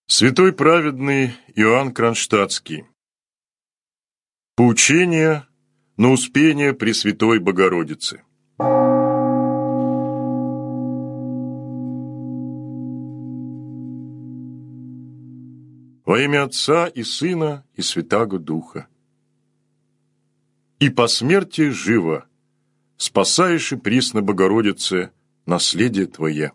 Святой праведный Иоанн Кронштадтский. Поучение на Успение Пресвятой Богородицы. Во имя Отца и Сына и Святаго Духа. И по смерти живо, спасаешь и присно Богородице наследие Твое.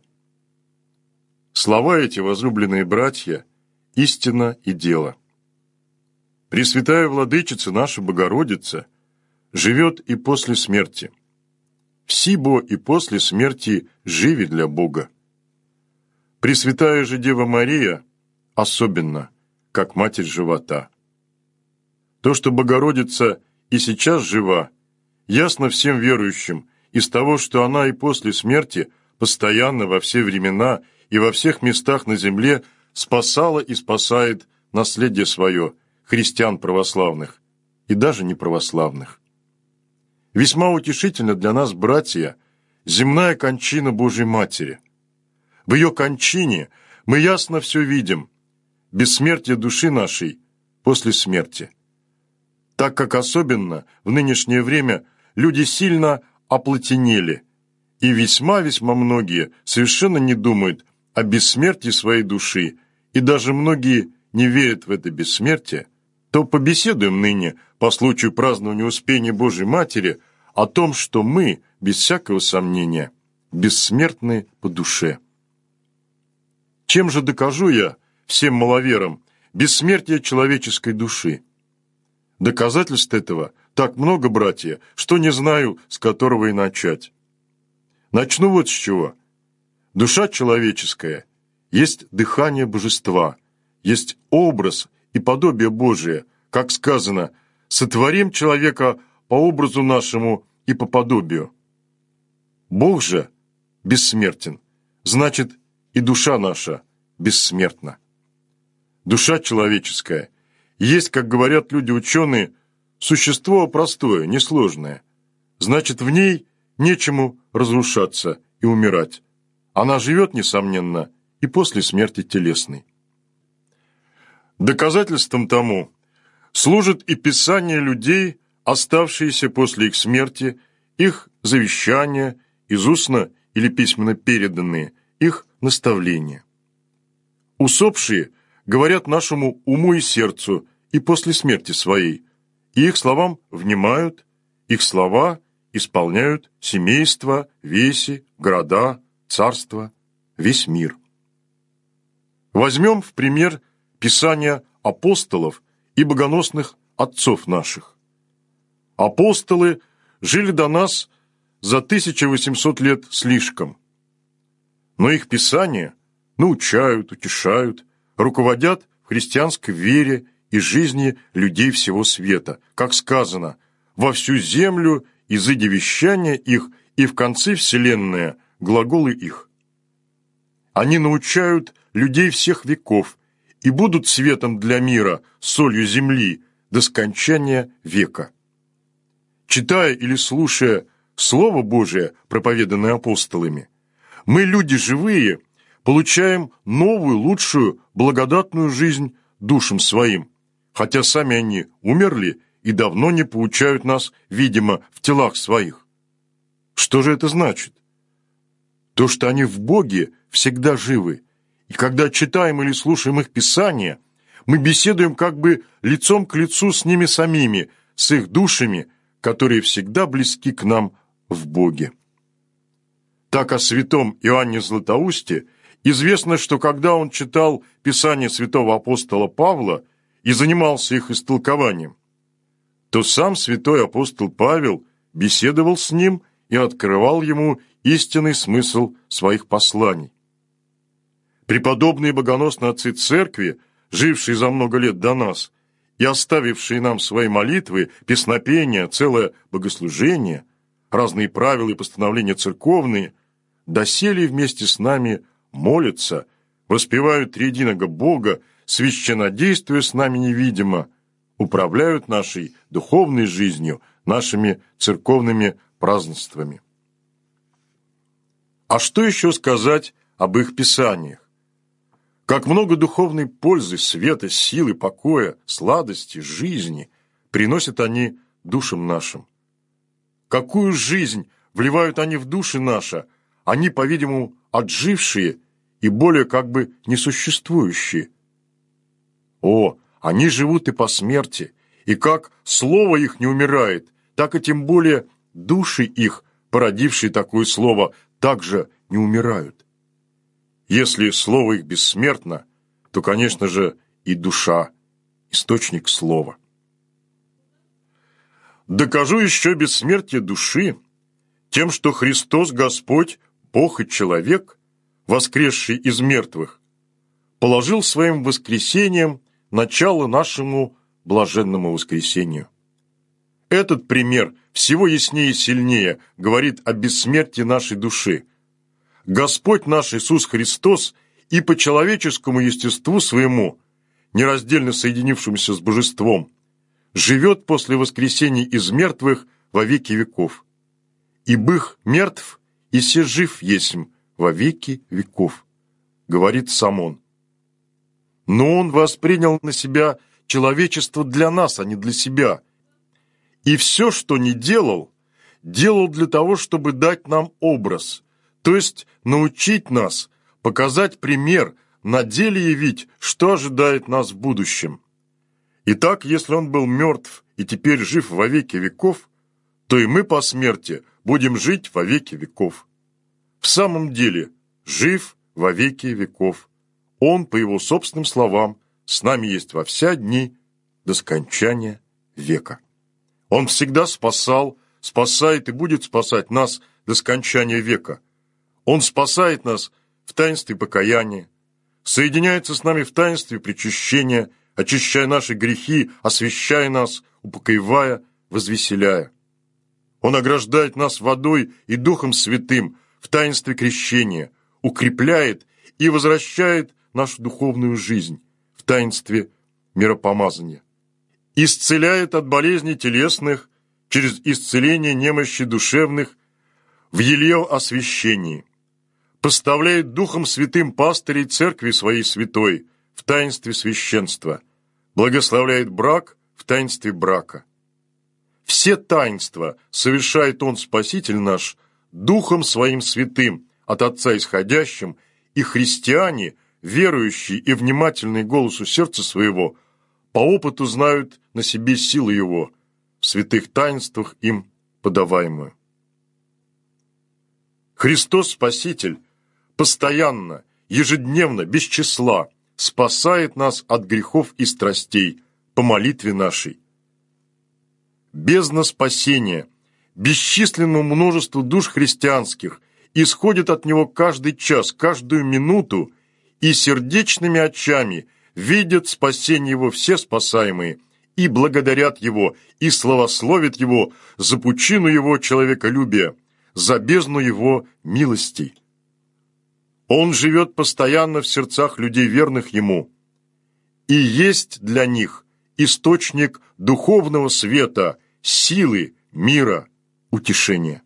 Слова эти, возлюбленные братья, истина и дело. Пресвятая Владычица наша Богородица живет и после смерти. Всибо и после смерти живи для Бога. Пресвятая же Дева Мария особенно, как Матерь живота. То, что Богородица и сейчас жива, ясно всем верующим из того, что она и после смерти постоянно во все времена и во всех местах на земле спасала и спасает наследие свое, христиан православных и даже неправославных. Весьма утешительно для нас, братья, земная кончина Божьей Матери. В ее кончине мы ясно все видим, бессмертие души нашей после смерти. Так как особенно в нынешнее время люди сильно оплотенели, и весьма-весьма многие совершенно не думают о бессмертии своей души, и даже многие не верят в это бессмертие, то побеседуем ныне по случаю празднования Успения Божией Матери о том, что мы, без всякого сомнения, бессмертны по душе. Чем же докажу я всем маловерам бессмертие человеческой души? Доказательств этого так много, братья, что не знаю, с которого и начать. Начну вот с чего. Душа человеческая есть дыхание божества, есть образ и подобие Божие, как сказано, «Сотворим человека по образу нашему и по подобию». Бог же бессмертен, значит, и душа наша бессмертна. Душа человеческая есть, как говорят люди-ученые, существо простое, несложное, значит, в ней нечему разрушаться и умирать. Она живет, несомненно, и после смерти телесной. Доказательством тому служит и писание людей, оставшиеся после их смерти, их завещания, из устно или письменно переданные, их наставления. Усопшие говорят нашему уму и сердцу и после смерти своей, и их словам внимают, их слова исполняют семейства, веси, города, царства, весь мир. Возьмем в пример Писания апостолов и богоносных отцов наших. Апостолы жили до нас за 1800 лет слишком, но их Писания научают, утешают, руководят в христианской вере и жизни людей всего света, как сказано, во всю землю изыди вещания их, и в конце вселенная глаголы их. Они научают людей всех веков и будут светом для мира, солью земли, до скончания века. Читая или слушая Слово Божие, проповеданное апостолами, мы, люди живые, получаем новую, лучшую, благодатную жизнь душам своим, хотя сами они умерли и давно не поучают нас, видимо, в телах своих. Что же это значит? То, что они в Боге всегда живы, и когда читаем или слушаем их Писания, мы беседуем как бы лицом к лицу с ними самими, с их душами, которые всегда близки к нам в Боге. Так о святом Иоанне Златоусте известно, что когда он читал Писание святого апостола Павла и занимался их истолкованием, то сам святой апостол Павел беседовал с ним и открывал ему истинный смысл своих посланий. Преподобные богоносные отцы церкви, жившие за много лет до нас и оставившие нам свои молитвы, песнопения, целое богослужение, разные правила и постановления церковные, доселе вместе с нами молятся, воспевают триединого Бога, священнодействуя с нами невидимо, управляют нашей духовной жизнью, нашими церковными празднествами. А что еще сказать об их писаниях? Как много духовной пользы, света, силы, покоя, сладости, жизни приносят они душам нашим. Какую жизнь вливают они в души наши, они, по-видимому, отжившие и более как бы несуществующие. О, они живут и по смерти, и как слово их не умирает, так и тем более души их, породившие такое слово, также не умирают. Если слово их бессмертно, то, конечно же, и душа – источник слова. Докажу еще бессмертие души тем, что Христос Господь, Бог и человек, воскресший из мертвых, положил своим воскресением начало нашему блаженному воскресению. Этот пример всего яснее и сильнее говорит о бессмертии нашей души. Господь наш Иисус Христос и по человеческому естеству своему, нераздельно соединившемуся с божеством, живет после воскресения из мертвых во веки веков. И бых мертв, и се жив есмь во веки веков, говорит сам Он. Но Он воспринял на себя человечество для нас, а не для себя. И все, что не делал, делал для того, чтобы дать нам образ, то есть научить нас, показать пример, на деле явить, что ожидает нас в будущем. Итак, если Он был мертв и теперь жив во веки веков, то и мы по смерти будем жить во веки веков. В самом деле, жив во веки веков. Он, по Его собственным словам, с нами есть во вся дни до скончания века. Он всегда спасал, спасает и будет спасать нас до скончания века. Он спасает нас в таинстве покаяния, соединяется с нами в таинстве причащения, очищая наши грехи, освящая нас, упокоивая, возвеселяя. Он ограждает нас водой и Духом Святым в таинстве крещения, укрепляет и возвращает нашу духовную жизнь в таинстве миропомазания, исцеляет от болезней телесных через исцеление немощи душевных в елео освящении, поставляет Духом Святым пастырей Церкви Своей Святой в таинстве священства, благословляет брак в таинстве брака. Все таинства совершает Он, Спаситель наш, Духом Своим Святым, от Отца исходящим, и христиане, верующие и внимательные голосу сердца своего, по опыту знают на себе силу Его, в святых таинствах им подаваемую. Христос Спаситель постоянно, ежедневно, без числа спасает нас от грехов и страстей по молитве нашей. Бездна спасения, бесчисленному множеству душ христианских исходит от Него каждый час, каждую минуту, и сердечными очами видят спасение Его все спасаемые, и благодарят Его, и славословят Его за пучину Его человеколюбия, за бездну Его милостей. Он живет постоянно в сердцах людей, верных Ему, и есть для них источник духовного света, силы, мира, утешения.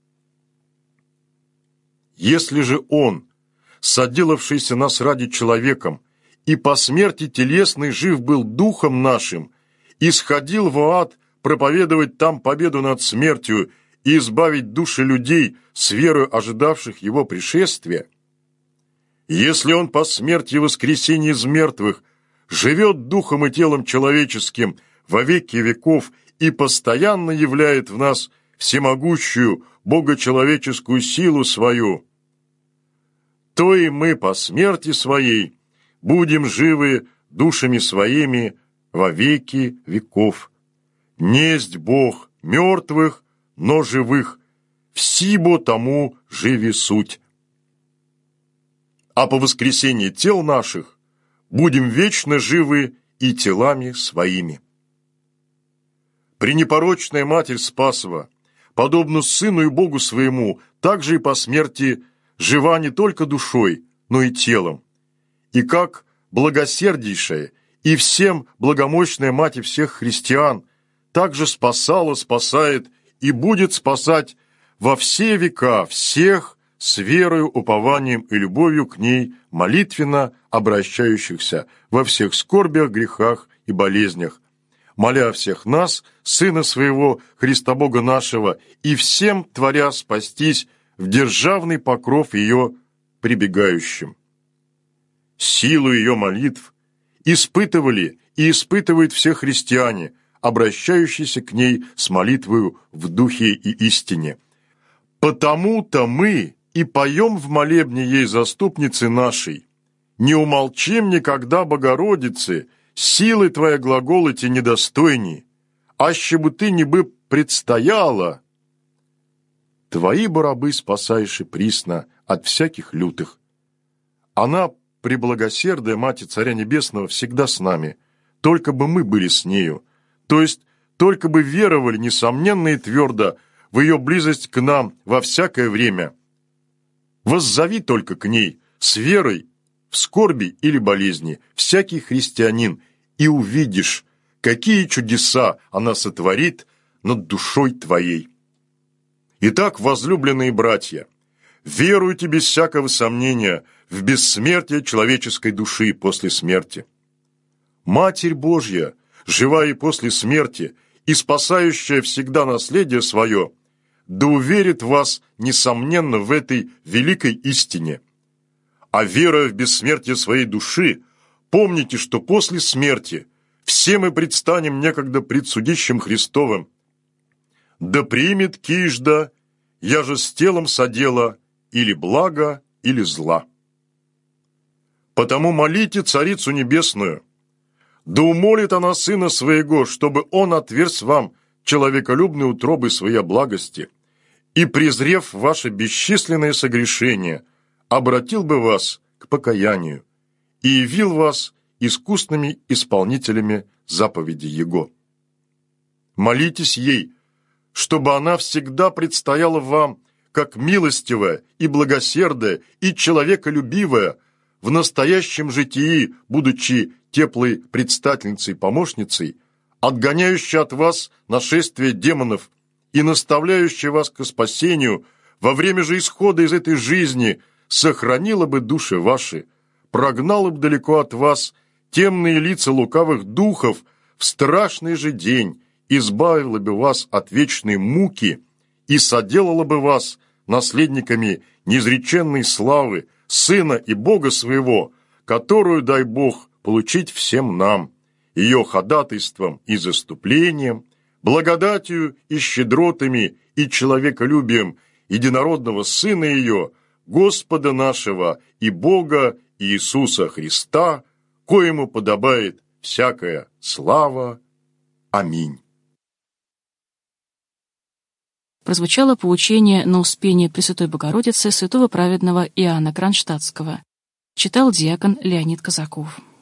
Если же Он, соделавшийся нас ради человеком, и по смерти телесной жив был духом нашим, и сходил в ад проповедовать там победу над смертью и избавить души людей с верою ожидавших Его пришествия, если Он по смерти и воскресении из мертвых живет духом и телом человеческим во веки веков и постоянно являет в нас всемогущую богочеловеческую силу свою, то и мы по смерти своей будем живы душами своими во веки веков. Несть Бог мертвых, но живых, всибо тому живи суть. А по воскресении тел наших будем вечно живы и телами своими. Пренепорочная Матерь Спасова, подобно Сыну и Богу Своему, также и по смерти жива не только душой, но и телом. И как благосердейшая и всем благомощная Мать всех христиан, также спасала, спасает и будет спасать во все века всех с верою, упованием и любовью к ней молитвенно обращающихся во всех скорбях, грехах и болезнях, моля всех нас, Сына Своего, Христа Бога нашего, и всем творя спастись в державный покров ее прибегающим. Силу ее молитв испытывали и испытывают все христиане, обращающиеся к ней с молитвою в духе и истине. Потому-то мы и поем в молебне ей заступницы нашей. Не умолчим никогда, Богородице, силы Твоя глаголоти недостойни, аще бы Ты не бы предстояла. Твои бы рабы спасаешь и присно от всяких лютых. Она, преблагосердая Мать Царя Небесного, всегда с нами, только бы мы были с нею, то есть только бы веровали несомненно и твердо в ее близость к нам во всякое время. Воззови только к ней с верой в скорби или болезни всякий христианин, и увидишь, какие чудеса она сотворит над душой твоей. Итак, возлюбленные братья, веруйте без всякого сомнения в бессмертие человеческой души после смерти. Матерь Божья, живая и после смерти, и спасающая всегда наследие свое, да уверит вас, несомненно, в этой великой истине. А веруя в бессмертие своей души, помните, что после смерти все мы предстанем некогда пред судищем Христовым. Да примет кижда, я же с телом содела или блага, или зла. Потому молите Царицу Небесную, да умолит она Сына Своего, чтобы Он отверз вам человеколюбные утробы Своей благости, и, презрев ваши бесчисленные согрешения, обратил бы вас к покаянию и явил вас искусными исполнителями заповедей Его. Молитесь ей, чтобы она всегда предстояла вам как милостивая и благосердая и человеколюбивая, в настоящем житии, будучи теплой предстательницей-помощницей, отгоняющей от вас нашествие демонов и наставляющей вас к спасению, во время же исхода из этой жизни сохранила бы души ваши, прогнала бы далеко от вас темные лица лукавых духов в страшный же день, избавила бы вас от вечной муки и соделала бы вас наследниками неизреченной славы Сына и Бога своего, которую, дай Бог, получить всем нам, ее ходатайством и заступлением, благодатью и щедротами и человеколюбием единородного Сына ее, Господа нашего и Бога Иисуса Христа, коему подобает всякая слава. Аминь. Прозвучало поучение на Успение Пресвятой Богородицы святого праведного Иоанна Кронштадтского. Читал диакон Леонид Казаков.